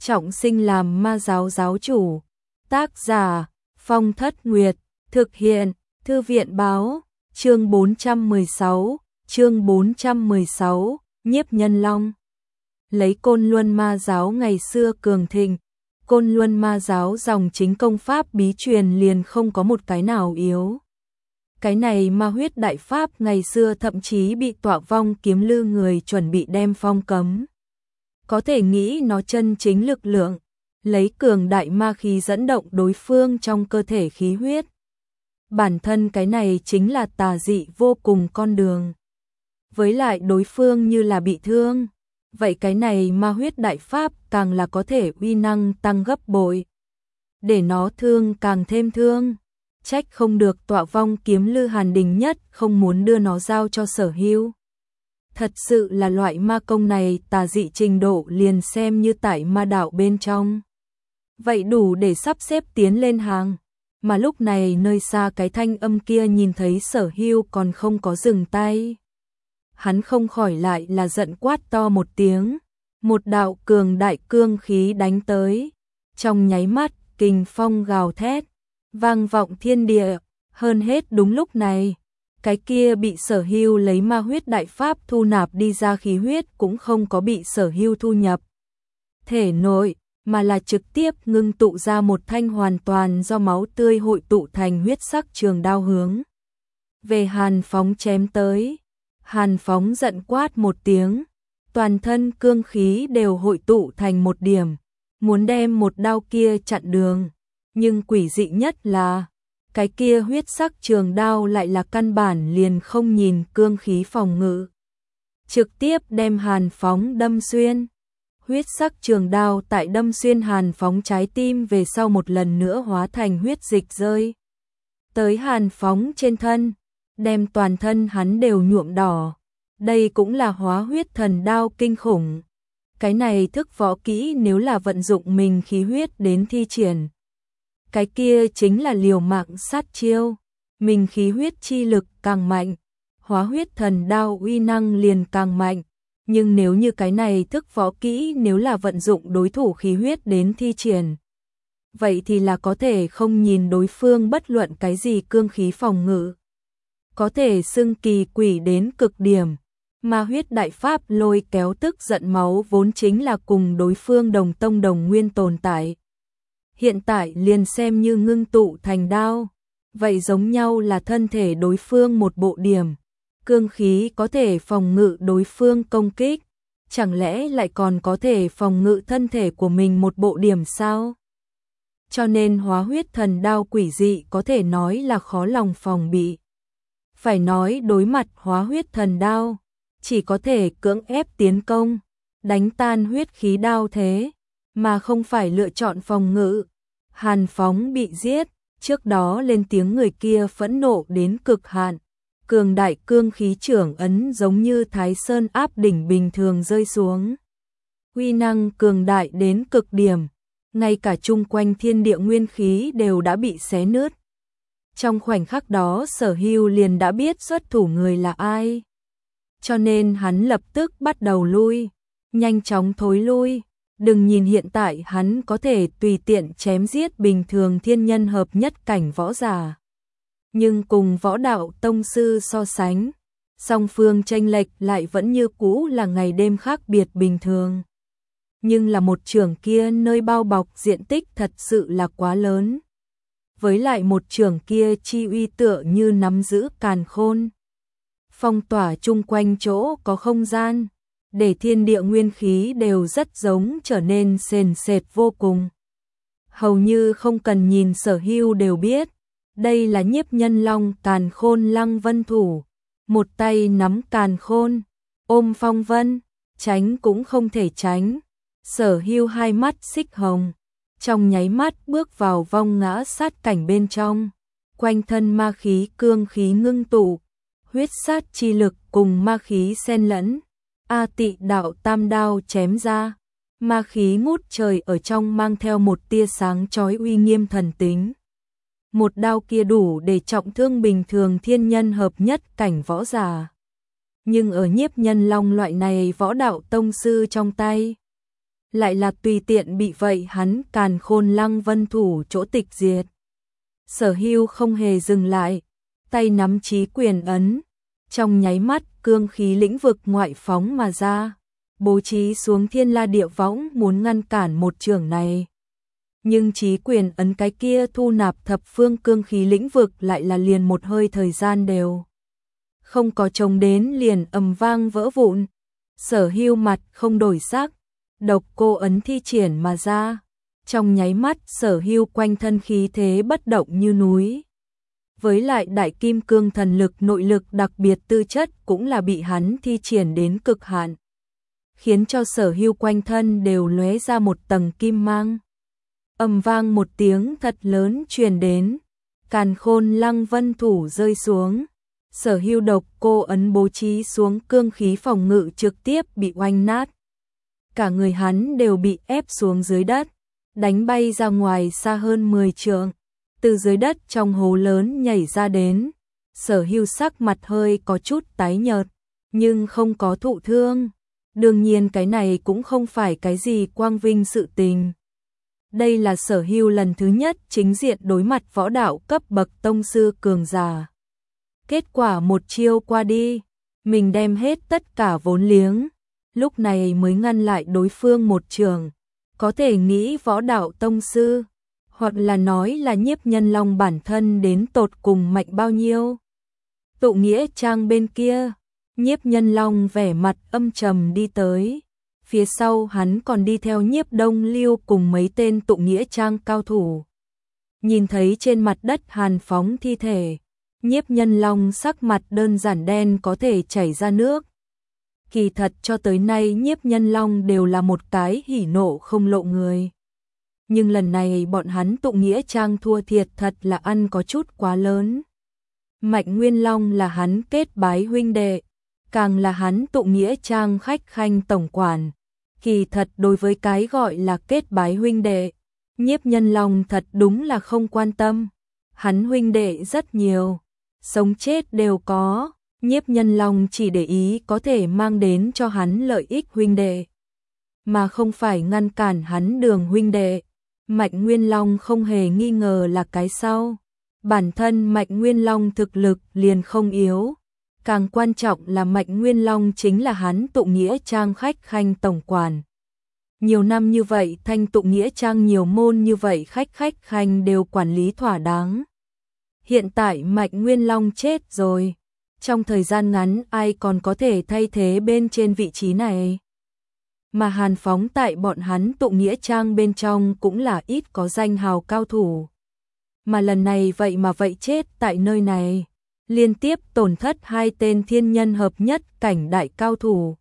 trọng sinh làm ma giáo giáo chủ. Tác giả Phong Thất Nguyệt, thực hiện Thư viện báo. Chương 416, Nhiếp Nhân Long. Lấy Côn Luân ma giáo ngày xưa cường thịnh, Côn Luân ma giáo dòng chính công pháp bí truyền liền không có một cái nào yếu. Cái này ma huyết đại pháp ngày xưa thậm chí bị Tọa Vong Kiếm Lư người chuẩn bị đem phong cấm. Có thể nghĩ nó chân chính lực lượng, lấy cường đại ma khí dẫn động đối phương trong cơ thể khí huyết. Bản thân cái này chính là tà dị vô cùng con đường. Với lại đối phương như là bị thương, vậy cái này ma huyết đại pháp càng là có thể uy năng tăng gấp bội. Để nó thương càng thêm thương. Trách không được Tọa Vong Kiếm Lư Hàn Đình Nhất không muốn đưa nó giao cho Sở Hưu. Thật sự là loại ma công này tà dị trình độ liền xem như tại ma đạo bên trong. Vậy đủ để sắp xếp tiến lên hàng. Mà lúc này nơi xa cái thanh âm kia nhìn thấy Sở Hưu còn không có dừng tay. Hắn không khỏi lại là giận quát to một tiếng. Một đạo cường đại cương khí đánh tới. Trong nháy mắt, kình phong gào thét, vang vọng thiên địa. Hơn hết đúng lúc này, cái kia bị Sở Hưu lấy ma huyết đại pháp thu nạp đi ra khí huyết cũng không có bị Sở Hưu thu nhập thể nội, mà là trực tiếp ngưng tụ ra một thanh hoàn toàn do máu tươi hội tụ thành huyết sắc trường đao hướng về Hàn Phóng chém tới. Hàn Phóng giận quát một tiếng, toàn thân cương khí đều hội tụ thành một điểm, muốn đem một đao kia chặn đường. Nhưng quỷ dị nhất là, cái kia huyết sắc trường đao lại là căn bản liền không nhìn cương khí phòng ngự. Trực tiếp đem Hàn Phóng đâm xuyên. Huyết sắc trường đao tại đâm xuyên Hàn Phóng trái tim về sau một lần nữa hóa thành huyết dịch rơi tới Hàn Phóng trên thân, đem toàn thân hắn đều nhuộm đỏ. Đây cũng là hóa huyết thần đao kinh khủng. Cái này thức võ kỹ nếu là vận dụng mình khí huyết đến thi triển, cái kia chính là liều mạng sát chiêu. Mình khí huyết chi lực càng mạnh, hóa huyết thần đao uy năng liền càng mạnh. Nhưng nếu như cái này thức võ kỹ nếu là vận dụng đối thủ khí huyết đến thi triển, vậy thì là có thể không nhìn đối phương bất luận cái gì cương khí phòng ngự. Có thể xưng kỳ quỷ đến cực điểm. Ma huyết đại pháp lôi kéo tức giận máu vốn chính là cùng đối phương đồng tông đồng nguyên tồn tại. Hiện tại liền xem như ngưng tụ thành đao, vậy giống nhau là thân thể đối phương một bộ điểm. Cương khí có thể phòng ngự đối phương công kích, chẳng lẽ lại còn có thể phòng ngự thân thể của mình một bộ điểm sao? Cho nên hóa huyết thần đao quỷ dị có thể nói là khó lòng phòng bị. Phải nói đối mặt hóa huyết thần đao, chỉ có thể cưỡng ép tiến công, đánh tan huyết khí đao thế, mà không phải lựa chọn phòng ngự. Hàn Phóng bị giết, trước đó lên tiếng người kia phẫn nộ đến cực hạn. Cường đại cương khí trưởng ấn giống như Thái Sơn áp đỉnh bình thường rơi xuống. Uy năng cường đại đến cực điểm, ngay cả chung quanh thiên địa nguyên khí đều đã bị xé nứt. Trong khoảnh khắc đó Sở Hưu liền đã biết xuất thủ người là ai. Cho nên hắn lập tức bắt đầu lui, nhanh chóng thối lui. Đừng nhìn hiện tại hắn có thể tùy tiện chém giết bình thường thiên nhân hợp nhất cảnh võ giả. Nhưng cùng võ đạo tông sư so sánh, song phương chênh lệch lại vẫn như cũ là ngày đêm khác biệt bình thường. Nhưng là một trường kia nơi bao bọc diện tích thật sự là quá lớn. Với lại một trường kia chi uy tựa như nắm giữ càn khôn. Phong tỏa chung quanh chỗ có không gian, để thiên địa nguyên khí đều rất giống trở nên sền sệt vô cùng. Hầu như không cần nhìn Sở Hưu đều biết, đây là Nhiếp Nhân Long Càn Khôn Lăng Vân thủ. Một tay nắm càn khôn, ôm phong vân, tránh cũng không thể tránh. Sở Hưu hai mắt xích hồng, trong nháy mắt bước vào vong ngã sát cảnh bên trong. Quanh thân ma khí cương khí ngưng tụ, huyết sát chi lực cùng ma khí xen lẫn. A Tị đạo tam đao chém ra, ma khí ngút trời ở trong mang theo một tia sáng chói uy nghiêm thần tính. Một đao kia đủ để trọng thương bình thường thiên nhân hợp nhất cảnh võ giả. Nhưng ở Nhiếp Nhân Long loại này võ đạo tông sư trong tay, lại là tùy tiện bị vậy hắn Càn Khôn Lăng Vân thủ chỗ tịch diệt. Sở Hưu không hề dừng lại, tay nắm chí quyền ấn, trong nháy mắt cương khí lĩnh vực ngoại phóng mà ra, bố trí xuống thiên la địa võng muốn ngăn cản một chưởng này. Nhưng chí quyền ấn cái kia thu nạp thập phương cương khí lĩnh vực lại là liền một hơi thời gian đều không có trông đến liền ầm vang vỡ vụn. Sở Hưu mặt không đổi sắc, độc cô ấn thi triển mà ra, trong nháy mắt Sở Hưu quanh thân khí thế bất động như núi. Với lại đại kim cương thần lực nội lực đặc biệt tư chất cũng là bị hắn thi triển đến cực hạn, khiến cho Sở Hưu quanh thân đều lóe ra một tầng kim mang. Ầm vang một tiếng thật lớn truyền đến, Càn Khôn Lăng Vân thủ rơi xuống. Sở Hưu độc cô ấn bố trí xuống cương khí phòng ngự trực tiếp bị oanh nát. Cả người hắn đều bị ép xuống dưới đất, đánh bay ra ngoài xa hơn 10 trượng, từ dưới đất trong hố lớn nhảy ra đến. Sở Hưu sắc mặt hơi có chút tái nhợt, nhưng không có thụ thương. Đương nhiên cái này cũng không phải cái gì quang vinh sự tình. Đây là Sở Hưu lần thứ nhất chính diện đối mặt võ đạo cấp bậc tông sư cường giả. Kết quả một chiêu qua đi, mình đem hết tất cả vốn liếng, lúc này mới ngăn lại đối phương một trường. Có thể nghĩ võ đạo tông sư, hoặc là nói là Nhiếp Nhân Long bản thân đến tột cùng mạnh bao nhiêu. Tụ Nghĩa Trang bên kia, Nhiếp Nhân Long vẻ mặt âm trầm đi tới. Phía sau hắn còn đi theo Nhiếp Đông Lưu cùng mấy tên Tụ Nghĩa Trang cao thủ. Nhìn thấy trên mặt đất hàn phóng thi thể, Nhiếp Nhân Long sắc mặt đơn giản đen có thể chảy ra nước. Kỳ thật cho tới nay Nhiếp Nhân Long đều là một cái hỉ nộ không lộ người. Nhưng lần này bọn hắn Tụ Nghĩa Trang thua thiệt thật là ăn có chút quá lớn. Mạnh Nguyên Long là hắn kết bái huynh đệ, càng là hắn Tụ Nghĩa Trang khách khanh tổng quản. Kỳ thật đối với cái gọi là kết bái huynh đệ, Nhiếp Nhân Long thật đúng là không quan tâm. Hắn huynh đệ rất nhiều, sống chết đều có, Nhiếp Nhân Long chỉ để ý có thể mang đến cho hắn lợi ích huynh đệ, mà không phải ngăn cản hắn đường huynh đệ. Mạnh Nguyên Long không hề nghi ngờ là cái sau. Bản thân Mạnh Nguyên Long thực lực liền không yếu. Càng quan trọng là Mạnh Nguyên Long chính là hắn Tụ Nghĩa Trang khách khanh tổng quản. Nhiều năm như vậy Thanh Tụ Nghĩa Trang nhiều môn như vậy khách khanh đều quản lý thỏa đáng. Hiện tại Mạnh Nguyên Long chết rồi, trong thời gian ngắn ai còn có thể thay thế bên trên vị trí này. Mà hàn phóng tại bọn hắn Tụ Nghĩa Trang bên trong cũng là ít có danh hào cao thủ. Mà lần này vậy mà vậy chết tại nơi này, liên tiếp tổn thất hai tên thiên nhân hợp nhất cảnh đại cao thủ.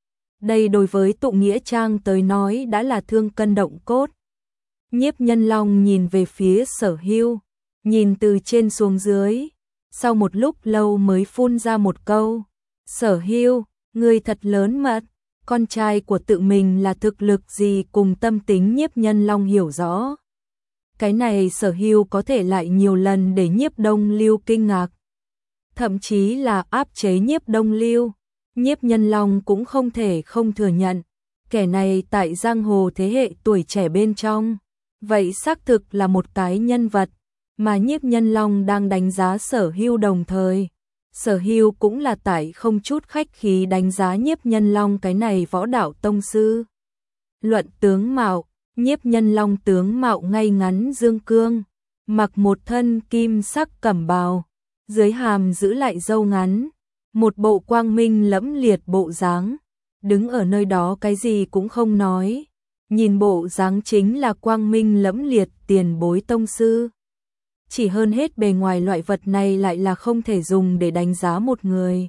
Đây đối với Tụ Nghĩa Trang tới nói đã là thương cân động cốt. Nhiếp Nhân Long nhìn về phía Sở Hưu, nhìn từ trên xuống dưới, sau một lúc lâu mới phun ra một câu. Sở Hưu, ngươi thật lớn mật, con trai của tự mình là thực lực gì cùng tâm tính Nhiếp Nhân Long hiểu rõ. Cái này Sở Hưu có thể lại nhiều lần để Nhiếp Đông Lưu kinh ngạc, thậm chí là áp chế Nhiếp Đông Lưu. Nhiếp Nhân Long cũng không thể không thừa nhận, kẻ này tại giang hồ thế hệ tuổi trẻ bên trong, vậy xác thực là một cái nhân vật mà Nhiếp Nhân Long đang đánh giá Sở Hưu đồng thời. Sở Hưu cũng là tại không chút khách khí đánh giá Nhiếp Nhân Long cái này võ đạo tông sư. Luận tướng mạo, Nhiếp Nhân Long tướng mạo ngay ngắn dương cương, mặc một thân kim sắc cẩm bào, dưới hàm giữ lại râu ngắn, một bộ quang minh lẫm liệt bộ dáng, đứng ở nơi đó cái gì cũng không nói, nhìn bộ dáng chính là quang minh lẫm liệt tiền bối tông sư. Chỉ hơn hết bề ngoài loại vật này lại là không thể dùng để đánh giá một người.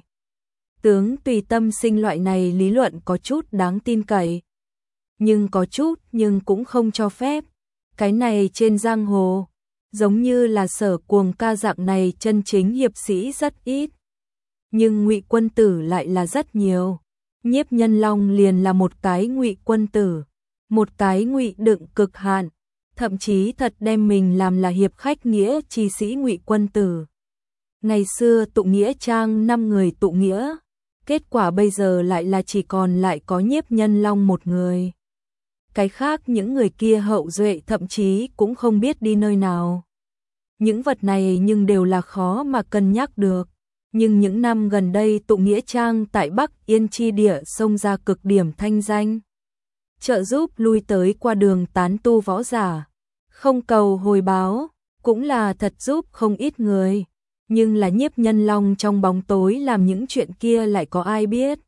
Tướng tùy tâm sinh loại này lý luận có chút đáng tin cậy, nhưng có chút nhưng cũng không cho phép. Cái này trên giang hồ, giống như là Sở Cuồng ca dạng này chân chính hiệp sĩ rất ít, nhưng Ngụy Quân Tử lại là rất nhiều. Nhiếp Nhân Long liền là một cái Ngụy Quân Tử, một cái ngụy đựng cực hạn, thậm chí thật đem mình làm là hiệp khách nghĩa chi sĩ Ngụy Quân Tử. Ngày xưa Tụ Nghĩa Trang 5 người tụ nghĩa, kết quả bây giờ lại là chỉ còn lại có Nhiếp Nhân Long một người. cái khác những người kia hậu duệ thậm chí cũng không biết đi nơi nào. Những vật này nhưng đều là khó mà cân nhắc được. Nhưng những năm gần đây tụ nghĩa trang tại Bắc Yên chi địa xông ra cực điểm thanh danh. Trợ giúp lui tới qua đường tán tu võ giả. Không cầu hồi báo, cũng là thật giúp không ít người. Nhưng là Nhiếp Nhân Long trong bóng tối làm những chuyện kia lại có ai biết.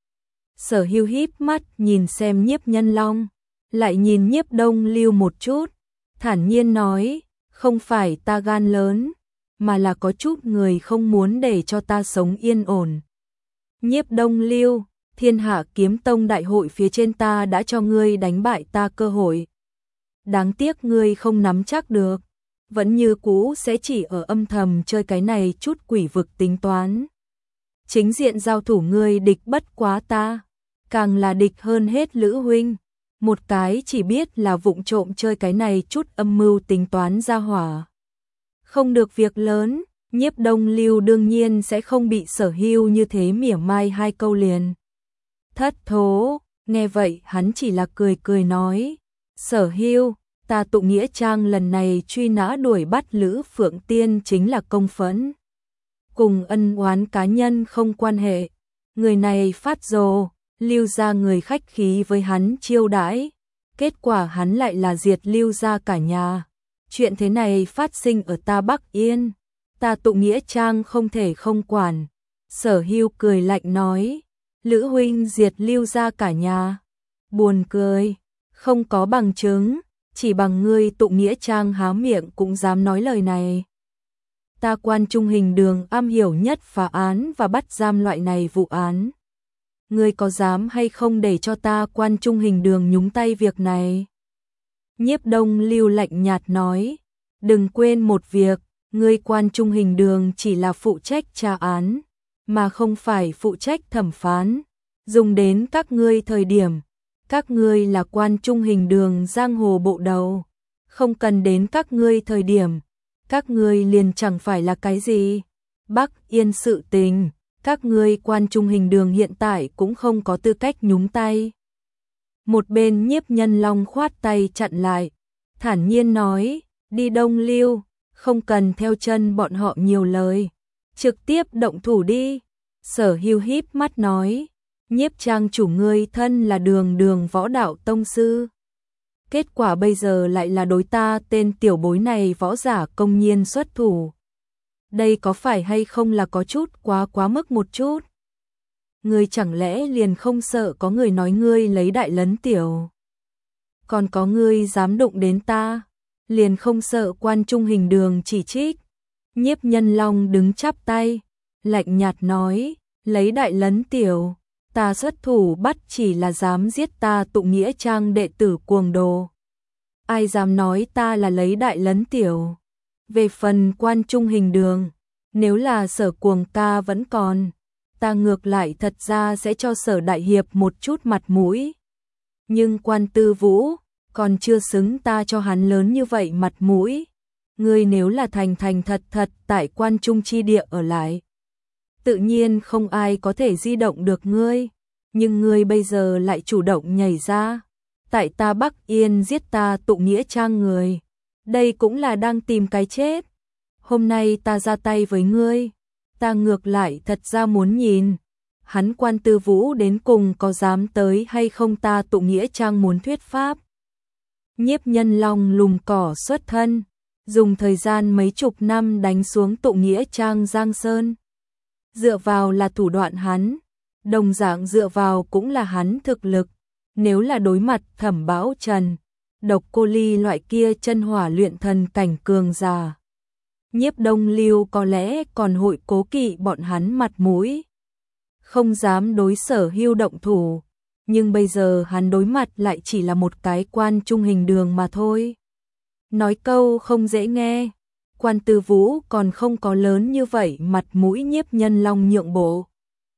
Sở Hưu híp mắt nhìn xem Nhiếp Nhân Long, lại nhìn Nhiếp Đông Lưu một chút, thản nhiên nói, không phải ta gan lớn, mà là có chút người không muốn để cho ta sống yên ổn. Nhiếp Đông Lưu, Thiên Hạ Kiếm Tông đại hội phía trên ta đã cho ngươi đánh bại ta cơ hội. Đáng tiếc ngươi không nắm chắc được, vẫn như cũ sẽ chỉ ở âm thầm chơi cái này chút quỷ vực tính toán. Chính diện giao thủ ngươi địch bất quá ta, càng là địch hơn hết Lữ huynh, một cái chỉ biết là vụng trộm chơi cái này chút âm mưu tính toán ra hỏa. Không được việc lớn, Nhiếp Đông Lưu đương nhiên sẽ không bị Sở Hưu như thế mỉa mai hai câu liền. Thất thố, nghe vậy hắn chỉ là cười cười nói, Sở Hưu, ta tụ nghĩa trang lần này truy nã đuổi bắt Lữ Phượng Tiên chính là công phẫn. Cùng ân oán cá nhân không quan hệ, người này phát rồ, Lưu gia người khách khí với hắn chiêu đãi, kết quả hắn lại là diệt Lưu gia cả nhà. Chuyện thế này phát sinh ở ta Bắc Yên, ta tụ nghĩa trang không thể không quản. Sở Hưu cười lạnh nói, Lữ huynh diệt Lưu gia cả nhà. Buồn cười, không có bằng chứng, chỉ bằng ngươi tụ nghĩa trang há miệng cũng dám nói lời này. Ta Quan Trung Hình Đường am hiểu nhất phá án và bắt giam loại này vụ án. Ngươi có dám hay không để cho ta Quan Trung Hình Đường nhúng tay việc này? Nhiếp Đông Lưu lạnh nhạt nói, đừng quên một việc, ngươi Quan Trung Hình Đường chỉ là phụ trách tra án, mà không phải phụ trách thẩm phán. Dùng đến các ngươi thời điểm, các ngươi là Quan Trung Hình Đường giang hồ bộ đầu, không cần đến các ngươi thời điểm, các ngươi liền chẳng phải là cái gì. Bắc Yên sự tình, các ngươi Quan Trung Hình Đường hiện tại cũng không có tư cách nhúng tay. Một bên Nhiếp Nhân Long khoát tay chặn lại, thản nhiên nói, đi Đông Lưu, không cần theo chân bọn họ nhiều lời, trực tiếp động thủ đi. Sở Hưu híp mắt nói, Nhiếp trang chủ ngươi thân là đường võ đạo tông sư. Kết quả bây giờ lại là đối ta tên tiểu bối này võ giả công nhiên xuất thủ. Đây có phải hay không là có chút quá mức một chút? Ngươi chẳng lẽ liền không sợ có người nói ngươi lấy đại lấn tiểu? Còn có ngươi dám đụng đến ta, liền không sợ Quan Trung Hình Đường chỉ trích? Nhiếp Nhân Long đứng chắp tay, lạnh nhạt nói, lấy đại lấn tiểu, ta xuất thủ bắt chỉ là dám giết ta tụ nghĩa trang đệ tử cuồng đồ. Ai dám nói ta là lấy đại lấn tiểu? Về phần Quan Trung Hình Đường, nếu là Sở cuồng ca vẫn còn, ta ngược lại thật ra sẽ cho Sở đại hiệp một chút mặt mũi. Nhưng Quan Tư Vũ, còn chưa xứng ta cho hắn lớn như vậy mặt mũi. Ngươi nếu là thành thật tại Quan Trung chi địa ở lại, tự nhiên không ai có thể di động được ngươi. Nhưng ngươi bây giờ lại chủ động nhảy ra, tại ta Bắc Yên giết ta tụ nghĩa trang người. Đây cũng là đang tìm cái chết. Hôm nay ta ra tay với ngươi, ta ngược lại thật ra muốn nhìn, hắn Quan Tư Vũ đến cùng có dám tới hay không ta tụ nghĩa trang muốn thuyết pháp. Nhiếp Nhân Long lùm cỏ xuất thân, dùng thời gian mấy chục năm đánh xuống tụ nghĩa trang Giang Sơn. Dựa vào là thủ đoạn hắn, đồng dạng dựa vào cũng là hắn thực lực. Nếu là đối mặt Thẩm Bão Trần, Độc Cô Ly loại kia chân hỏa luyện thần cảnh cường giả, Nhiếp Đông Lưu có lẽ còn hội cố kỵ bọn hắn mặt mũi, không dám đối Sở Hưu động thủ. Nhưng bây giờ hắn đối mặt lại chỉ là một cái Quan Trung Hình Đường mà thôi. Nói câu không dễ nghe, Quan Tư Vũ còn không có lớn như vậy mặt mũi Nhiếp Nhân Long nhượng bộ.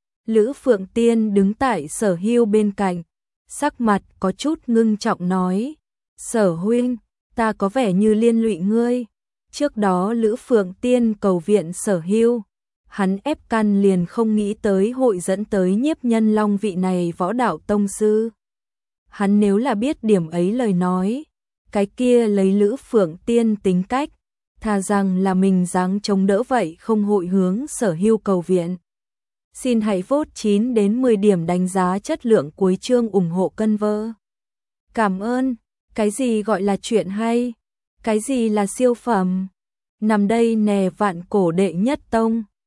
Lữ Phượng Tiên đứng tại Sở Hưu bên cạnh, sắc mặt có chút ngưng trọng nói, Sở huynh, ta có vẻ như liên lụy ngươi. Trước đó Lữ Phượng Tiên cầu viện Sở Hưu, hắn ép căn liền không nghĩ tới hội dẫn tới Nhiếp Nhân Long vị này võ đạo tông sư. hắn nếu là biết điểm ấy lời nói, cái kia lấy Lữ Phượng Tiên tính cách, thà rằng là mình dáng chống đỡ vậy không hội hướng Sở Hưu cầu viện. Xin hãy vote 9 đến 10 điểm đánh giá chất lượng cuối chương ủng hộ cân vơ. Cảm ơn. Cái gì gọi là chuyện hay? Cái gì là siêu phẩm? Nằm đây nè vạn cổ đệ nhất tông.